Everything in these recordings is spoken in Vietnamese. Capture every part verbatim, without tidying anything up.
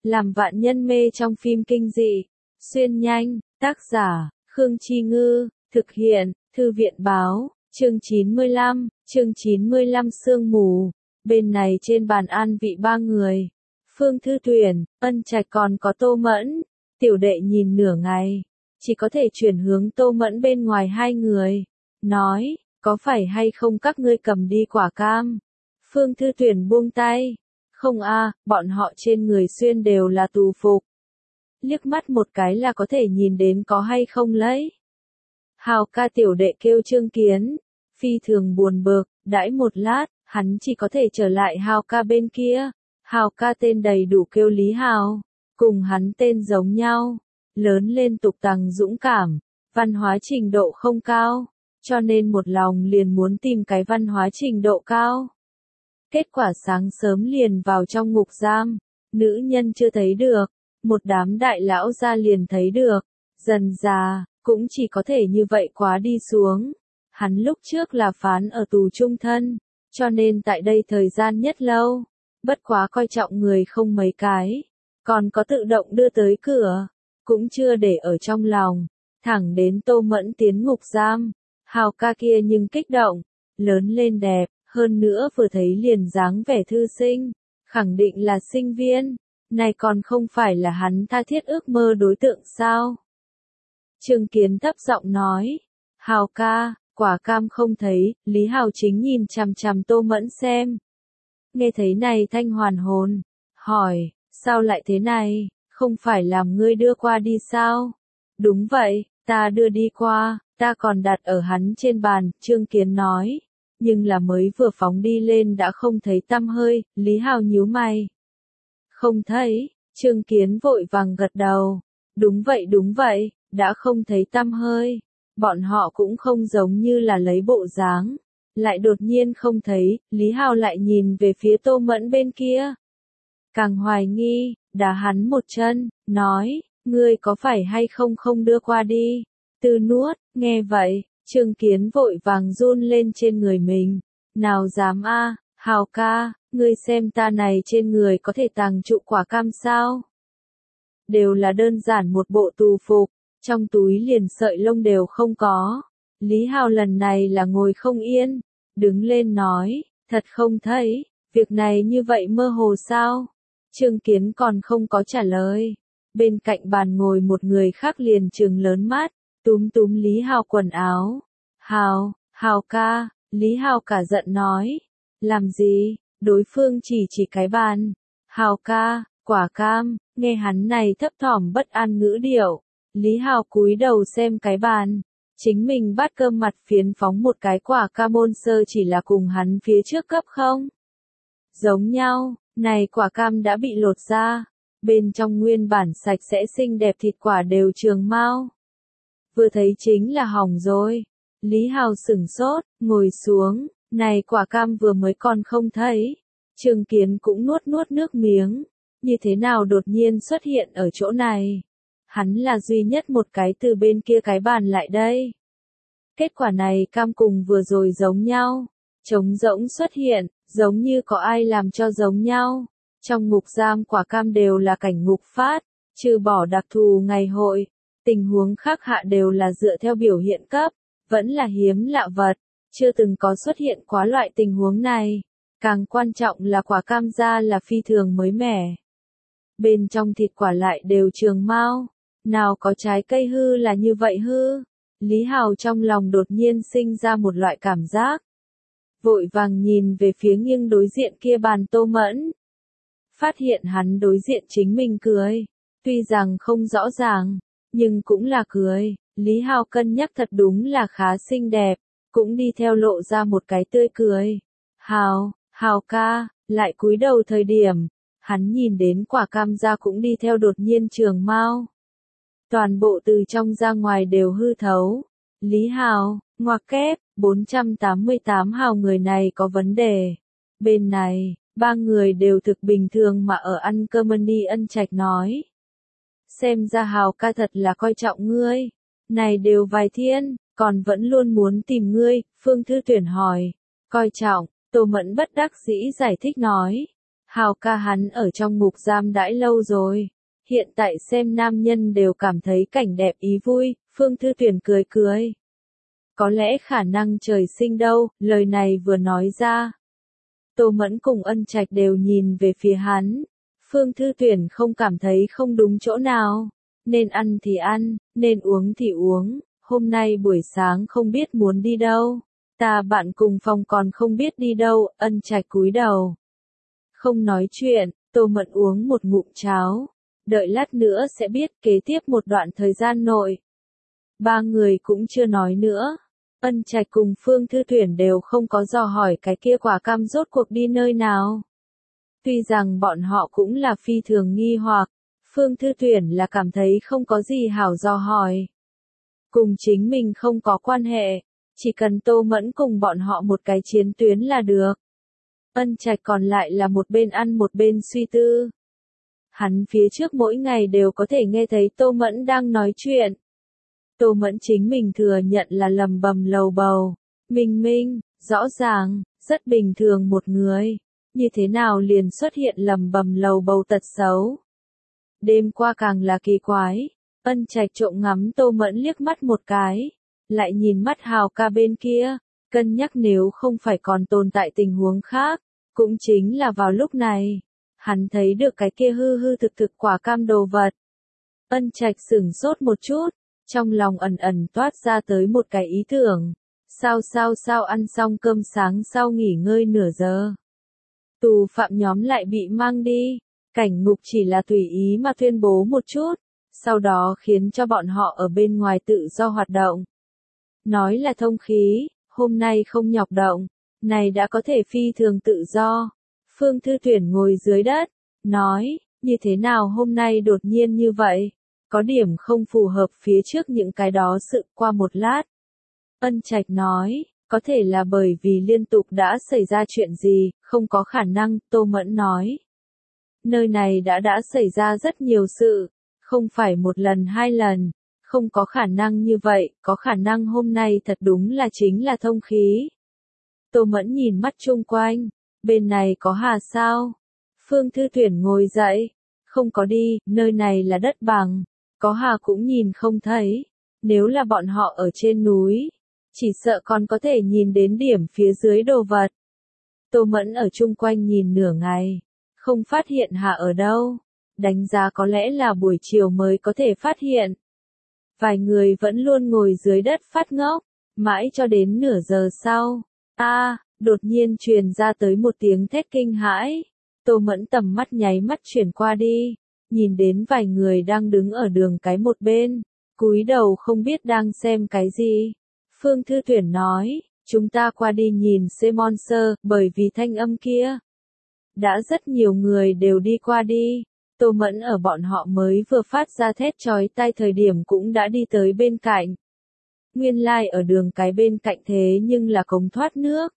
làm vạn nhân mê trong phim kinh dị. Xuyên nhanh, tác giả, Khương Chi Ngư, thực hiện, Thư viện Báo, chương chín mươi lăm, chương chín mươi lăm sương mù. Bên này trên bàn an vị ba người. Phương Thư Tuyển, Ân Trạch còn có Tô Mẫn. Tiểu đệ nhìn nửa ngày, chỉ có thể chuyển hướng Tô Mẫn bên ngoài hai người. Nói, có phải hay không các ngươi cầm đi quả cam? Phương Thư Tuyển buông tay. Không a, bọn họ trên người xuyên đều là tù phục. Liếc mắt một cái là có thể nhìn đến có hay không lấy. Hào ca tiểu đệ kêu Trương Kiến. Phi thường buồn bực, đãi một lát, hắn chỉ có thể trở lại Hào ca bên kia. Hào ca tên đầy đủ kêu Lý Hào. Cùng hắn tên giống nhau. Lớn lên tục tằng dũng cảm. Văn hóa trình độ không cao. Cho nên một lòng liền muốn tìm cái văn hóa trình độ cao. Kết quả sáng sớm liền vào trong ngục giam. Nữ nhân chưa thấy được. Một đám đại lão ra liền thấy được. Dần già, cũng chỉ có thể như vậy quá đi xuống. Hắn lúc trước là phán ở tù trung thân. Cho nên tại đây thời gian nhất lâu. Bất quá coi trọng người không mấy cái. Còn có tự động đưa tới cửa. Cũng chưa để ở trong lòng. Thẳng đến Tô Mẫn tiến ngục giam. Hào ca kia nhưng kích động. Lớn lên đẹp. Hơn nữa vừa thấy liền dáng vẻ thư sinh. Khẳng định là sinh viên. Này còn không phải là hắn tha thiết ước mơ đối tượng sao? Trương Kiến thấp giọng nói. Hào ca, quả cam không thấy. Lý Hào chính nhìn chằm chằm Tô Mẫn xem. Nghe thấy này thanh hoàn hồn. Hỏi, sao lại thế này? Không phải làm ngươi đưa qua đi sao? Đúng vậy, ta đưa đi qua. Ta còn đặt ở hắn trên bàn. Trương Kiến nói. Nhưng là mới vừa phóng đi lên đã không thấy tăm hơi. Lý Hào nhíu mày. Không thấy. Trương Kiến vội vàng gật đầu. Đúng vậy đúng vậy, đã không thấy tăm hơi. Bọn họ cũng không giống như là lấy bộ dáng. Lại đột nhiên không thấy. Lý Hào lại nhìn về phía Tô Mẫn bên kia. Càng hoài nghi, đá hắn một chân, nói, ngươi có phải hay không không đưa qua đi. Tư nuốt, nghe vậy, Trương Kiến vội vàng run lên trên người mình. Nào dám a, Hào ca, ngươi xem ta này trên người có thể tàng trụ quả cam sao? Đều là đơn giản một bộ tù phục, trong túi liền sợi lông đều không có. Lý Hào lần này là ngồi không yên, đứng lên nói, thật không thấy, việc này như vậy mơ hồ sao? Trương Kiến còn không có trả lời. Bên cạnh bàn ngồi một người khác liền trừng lớn mắt, túm túm Lý Hào quần áo. Hào, Hào ca, Lý Hào cả giận nói. Làm gì? Đối phương chỉ chỉ cái bàn. Hào ca, quả cam, nghe hắn này thấp thỏm bất an ngữ điệu. Lý Hào cúi đầu xem cái bàn. Chính mình bắt cơm mặt phiến phóng một cái quả cam môn sơ chỉ là cùng hắn phía trước cấp không? Giống nhau, này quả cam đã bị lột ra. Bên trong nguyên bản sạch sẽ xinh đẹp thịt quả đều trường mau. Vừa thấy chính là hỏng rồi. Lý Hào sửng sốt, ngồi xuống. Này quả cam vừa mới còn không thấy. Trương Kiến cũng nuốt nuốt nước miếng. Như thế nào đột nhiên xuất hiện ở chỗ này? Hắn là duy nhất một cái từ bên kia cái bàn lại đây. Kết quả này cam cùng vừa rồi giống nhau. Trống rỗng xuất hiện, giống như có ai làm cho giống nhau. Trong ngục giam quả cam đều là cảnh ngục phát, trừ bỏ đặc thù ngày hội. Tình huống khác hạ đều là dựa theo biểu hiện cấp, vẫn là hiếm lạ vật. Chưa từng có xuất hiện quá loại tình huống này. Càng quan trọng là quả cam ra là phi thường mới mẻ. Bên trong thịt quả lại đều trường mau. Nào có trái cây hư là như vậy hư. Lý Hào trong lòng đột nhiên sinh ra một loại cảm giác. Vội vàng nhìn về phía nghiêng đối diện kia bàn Tô Mẫn. Phát hiện hắn đối diện chính mình cười. Tuy rằng không rõ ràng, nhưng cũng là cười. Lý Hào cân nhắc thật đúng là khá xinh đẹp. Cũng đi theo lộ ra một cái tươi cười. Hào, Hào ca, lại cúi đầu thời điểm. Hắn nhìn đến quả cam ra cũng đi theo đột nhiên trường mau. Toàn bộ từ trong ra ngoài đều hư thấu. Lý Hào, ngoặc kép, bốn trăm tám mươi tám Hào người này có vấn đề. Bên này, ba người đều thực bình thường mà ở ăn cơm đi. Ân Trạch nói. Xem ra Hào ca thật là coi trọng ngươi. Này đều vài thiên, còn vẫn luôn muốn tìm ngươi. Phương Thư Tuyển hỏi. Coi trọng, Tô Mẫn bất đắc dĩ giải thích nói. Hào ca hắn ở trong ngục giam đãi lâu rồi. Hiện tại xem nam nhân đều cảm thấy cảnh đẹp ý vui, Phương Thư Tuyển cười cười. Có lẽ khả năng trời sinh đâu, lời này vừa nói ra. Tô Mẫn cùng Ân Trạch đều nhìn về phía hắn. Phương Thư Tuyển không cảm thấy không đúng chỗ nào. Nên ăn thì ăn, nên uống thì uống. Hôm nay buổi sáng không biết muốn đi đâu. Ta bạn cùng phòng còn không biết đi đâu, Ân Trạch cúi đầu. Không nói chuyện, Tô Mẫn uống một ngụm cháo. Đợi lát nữa sẽ biết, kế tiếp một đoạn thời gian nội. Ba người cũng chưa nói nữa. Ân Trạch cùng Phương Thư Tuyển đều không có dò hỏi cái kia quả cam rốt cuộc đi nơi nào. Tuy rằng bọn họ cũng là phi thường nghi hoặc, Phương Thư Tuyển là cảm thấy không có gì hảo dò hỏi. Cùng chính mình không có quan hệ, chỉ cần Tô Mẫn cùng bọn họ một cái chiến tuyến là được. Ân Trạch còn lại là một bên ăn một bên suy tư. Hắn phía trước mỗi ngày đều có thể nghe thấy Tô Mẫn đang nói chuyện. Tô Mẫn chính mình thừa nhận là lầm bầm lầu bầu. Minh Minh, rõ ràng, rất bình thường một người. Như thế nào liền xuất hiện lầm bầm lầu bầu tật xấu. Đêm qua càng là kỳ quái. Ân Trạch trộm ngắm Tô Mẫn liếc mắt một cái. Lại nhìn mắt Hào ca bên kia. Cân nhắc nếu không phải còn tồn tại tình huống khác. Cũng chính là vào lúc này. Hắn thấy được cái kia hư hư thực thực quả cam đồ vật. Ân Trạch sửng sốt một chút. Trong lòng ẩn ẩn toát ra tới một cái ý tưởng. Sao sao sao ăn xong cơm sáng sau nghỉ ngơi nửa giờ. Tù phạm nhóm lại bị mang đi. Cảnh ngục chỉ là tùy ý mà tuyên bố một chút. Sau đó khiến cho bọn họ ở bên ngoài tự do hoạt động. Nói là thông khí, hôm nay không nhọc động. Này đã có thể phi thường tự do. Phương Thư Tuyển ngồi dưới đất. Nói, như thế nào hôm nay đột nhiên như vậy? Có điểm không phù hợp phía trước những cái đó sự qua một lát. Ân Trạch nói, có thể là bởi vì liên tục đã xảy ra chuyện gì, không có khả năng, Tô Mẫn nói. Nơi này đã đã xảy ra rất nhiều sự, không phải một lần hai lần, không có khả năng như vậy, có khả năng hôm nay thật đúng là chính là thông khí. Tô Mẫn nhìn mắt chung quanh, bên này có Hà sao? Phương Thư Tuyển ngồi dậy, không có đi, nơi này là đất bằng. Có Hà cũng nhìn không thấy. Nếu là bọn họ ở trên núi, chỉ sợ còn có thể nhìn đến điểm phía dưới đồ vật. Tô Mẫn ở chung quanh nhìn nửa ngày, không phát hiện Hà ở đâu. Đánh giá có lẽ là buổi chiều mới có thể phát hiện. Vài người vẫn luôn ngồi dưới đất phát ngốc, mãi cho đến nửa giờ sau. A, đột nhiên truyền ra tới một tiếng thét kinh hãi. Tô Mẫn tầm mắt nháy mắt chuyển qua đi. Nhìn đến vài người đang đứng ở đường cái một bên, cúi đầu không biết đang xem cái gì. Phương Thư Tuyển nói, chúng ta qua đi nhìn xem monster, bởi vì thanh âm kia. Đã rất nhiều người đều đi qua đi. Tô Mẫn ở bọn họ mới vừa phát ra thét chói tai thời điểm cũng đã đi tới bên cạnh. Nguyên lai like ở đường cái bên cạnh thế nhưng là cống thoát nước.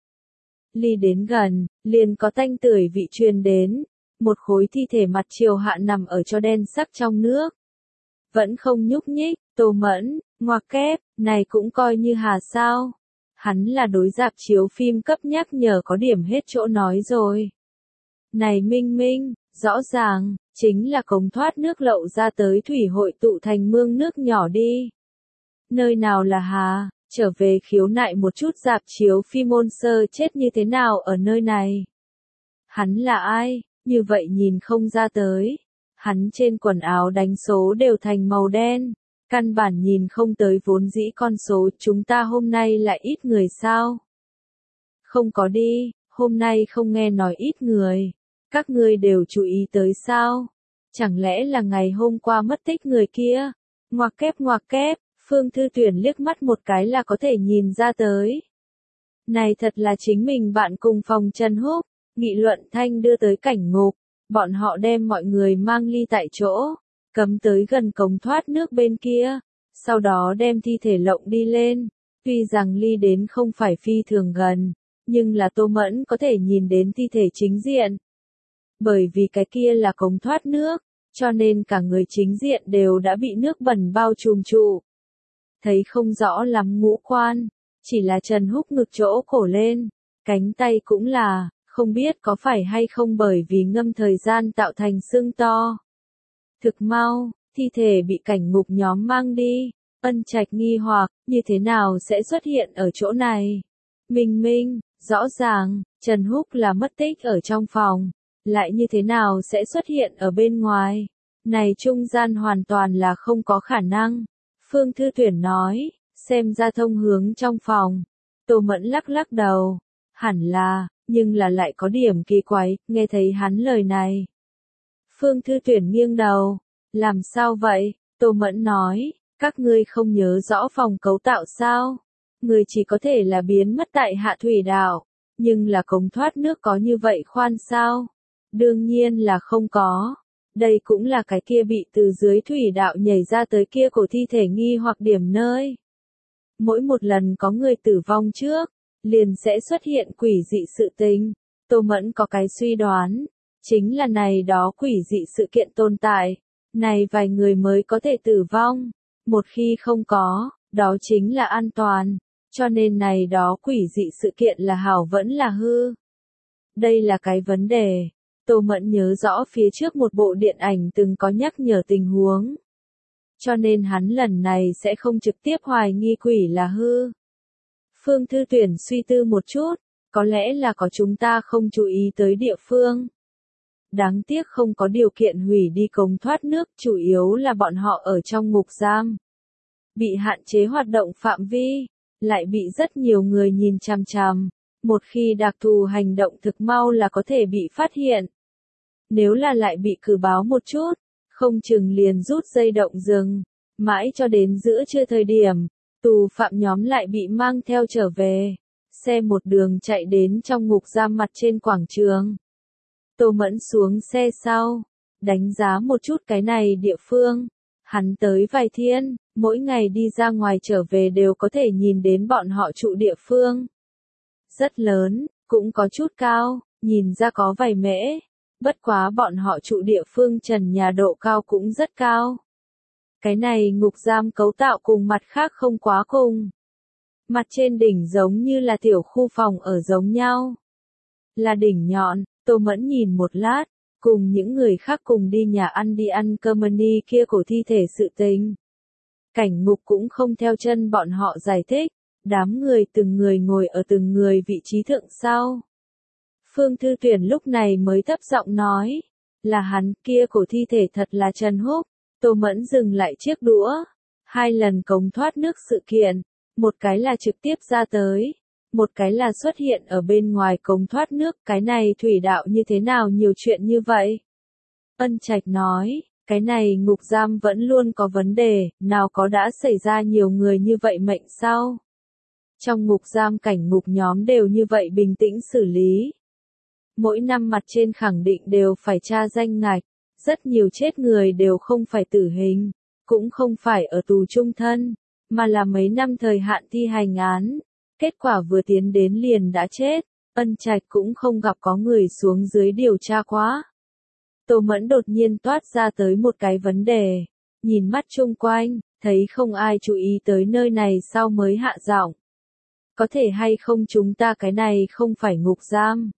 Ly đến gần, liền có tanh tưởi vị truyền đến. Một khối thi thể mặt chiều hạ nằm ở cho đen sắc trong nước. Vẫn không nhúc nhích, Tô Mẫn, ngoặc kép, này cũng coi như Hà sao. Hắn là đối dạp chiếu phim cấp nhắc nhở có điểm hết chỗ nói rồi. Này Minh Minh, rõ ràng, chính là cống thoát nước lậu ra tới thủy hội tụ thành mương nước nhỏ đi. Nơi nào là Hà, trở về khiếu nại một chút dạp chiếu phim môn sơ chết như thế nào ở nơi này. Hắn là ai? Như vậy nhìn không ra tới. Hắn trên quần áo đánh số đều thành màu đen. Căn bản nhìn không tới vốn dĩ con số chúng ta hôm nay lại ít người sao? Không có đi, hôm nay không nghe nói ít người. Các ngươi đều chú ý tới sao? Chẳng lẽ là ngày hôm qua mất tích người kia? Ngoặc kép ngoặc kép, Phương Thư Tuyển liếc mắt một cái là có thể nhìn ra tới. Này thật là chính mình bạn cùng phòng Trần Húc. Nghị luận thanh đưa tới cảnh ngục, bọn họ đem mọi người mang ly tại chỗ, cấm tới gần cống thoát nước bên kia, sau đó đem thi thể lộng đi lên. Tuy rằng ly đến không phải phi thường gần, nhưng là Tô Mẫn có thể nhìn đến thi thể chính diện. Bởi vì cái kia là cống thoát nước, cho nên cả người chính diện đều đã bị nước bẩn bao trùm trụ. Thấy không rõ lắm ngũ quan, chỉ là Trần Húc ngực chỗ cổ lên, cánh tay cũng là, Không biết có phải hay không bởi vì ngâm thời gian tạo thành xương to. Thực mau, thi thể bị cảnh ngục nhóm mang đi. Ân Trạch nghi hoặc, như thế nào sẽ xuất hiện ở chỗ này? Minh Minh, rõ ràng, Trần Húc là mất tích ở trong phòng, lại như thế nào sẽ xuất hiện ở bên ngoài? Này trung gian hoàn toàn là không có khả năng. Phương Thư Tuyển nói, xem ra thông hướng trong phòng. Tô Mẫn lắc lắc đầu, hẳn là, nhưng là lại có điểm kỳ quái, nghe thấy hắn lời này. Phương Thư Tuyển nghiêng đầu, làm sao vậy? Tô Mẫn nói, các ngươi không nhớ rõ phòng cấu tạo sao? Người chỉ có thể là biến mất tại hạ thủy đạo, nhưng là cống thoát nước có như vậy khoan sao? Đương nhiên là không có. Đây cũng là cái kia bị từ dưới thủy đạo nhảy ra tới kia cổ thi thể nghi hoặc điểm nơi. Mỗi một lần có người tử vong trước, liền sẽ xuất hiện quỷ dị sự tình. Tô Mẫn có cái suy đoán, chính là này đó quỷ dị sự kiện tồn tại, này vài người mới có thể tử vong. Một khi không có, đó chính là an toàn, cho nên này đó quỷ dị sự kiện là hảo vẫn là hư. Đây là cái vấn đề. Tô Mẫn nhớ rõ phía trước một bộ điện ảnh từng có nhắc nhở tình huống. Cho nên hắn lần này sẽ không trực tiếp hoài nghi quỷ là hư. Phương Thư Tuyển suy tư một chút, có lẽ là có chúng ta không chú ý tới địa phương. Đáng tiếc không có điều kiện hủy đi cống thoát nước, chủ yếu là bọn họ ở trong ngục giam. Bị hạn chế hoạt động phạm vi, lại bị rất nhiều người nhìn chằm chằm. Một khi đặc thù hành động thực mau là có thể bị phát hiện. Nếu là lại bị cử báo một chút, không chừng liền rút dây động rừng, mãi cho đến giữa trưa thời điểm, tù phạm nhóm lại bị mang theo trở về. Xe một đường chạy đến trong ngục giam mặt trên quảng trường. Tô Mẫn xuống xe sau, đánh giá một chút cái này địa phương. Hắn tới vài thiên, mỗi ngày đi ra ngoài trở về đều có thể nhìn đến bọn họ trụ địa phương. Rất lớn, cũng có chút cao, nhìn ra có vài mễ. Bất quá bọn họ trụ địa phương trần nhà độ cao cũng rất cao. Cái này ngục giam cấu tạo cùng mặt khác không quá cùng. Mặt trên đỉnh giống như là tiểu khu phòng ở giống nhau. Là đỉnh nhọn, Tô Mẫn nhìn một lát, cùng những người khác cùng đi nhà ăn đi ăn cơm ni kia cổ thi thể sự tình. Cảnh ngục cũng không theo chân bọn họ giải thích, đám người từng người ngồi ở từng người vị trí thượng sau. Phương Thư Tuyển lúc này mới thấp giọng nói, là hắn, kia cổ thi thể thật là Trần Húc. Tô Mẫn dừng lại chiếc đũa, hai lần cống thoát nước sự kiện, một cái là trực tiếp ra tới, một cái là xuất hiện ở bên ngoài cống thoát nước, cái này thủy đạo như thế nào nhiều chuyện như vậy? Ân Trạch nói, cái này ngục giam vẫn luôn có vấn đề, nào có đã xảy ra nhiều người như vậy mệnh sao? Trong ngục giam cảnh ngục nhóm đều như vậy bình tĩnh xử lý. Mỗi năm mặt trên khẳng định đều phải tra danh ngạch, rất nhiều chết người đều không phải tử hình, cũng không phải ở tù trung thân, mà là mấy năm thời hạn thi hành án. Kết quả vừa tiến đến liền đã chết, Ân Trạch cũng không gặp có người xuống dưới điều tra quá. Tô Mẫn đột nhiên toát ra tới một cái vấn đề, nhìn mắt chung quanh, thấy không ai chú ý tới nơi này sau mới hạ giọng. Có thể hay không chúng ta cái này không phải ngục giam.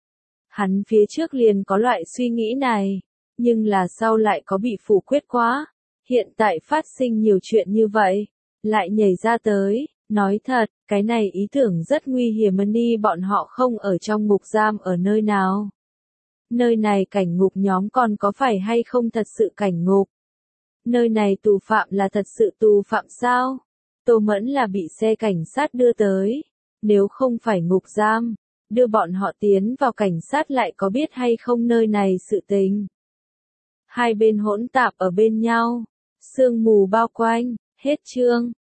Hắn phía trước liền có loại suy nghĩ này, nhưng là sau lại có bị phủ quyết quá. Hiện tại phát sinh nhiều chuyện như vậy, lại nhảy ra tới, nói thật, cái này ý tưởng rất nguy hiểm ni bọn họ không ở trong ngục giam ở nơi nào. Nơi này cảnh ngục nhóm còn có phải hay không thật sự cảnh ngục? Nơi này tù phạm là thật sự tù phạm sao? Tô Mẫn là bị xe cảnh sát đưa tới, nếu không phải ngục giam, đưa bọn họ tiến vào cảnh sát lại có biết hay không nơi này sự tình. Hai bên hỗn tạp ở bên nhau, sương mù bao quanh, hết chương.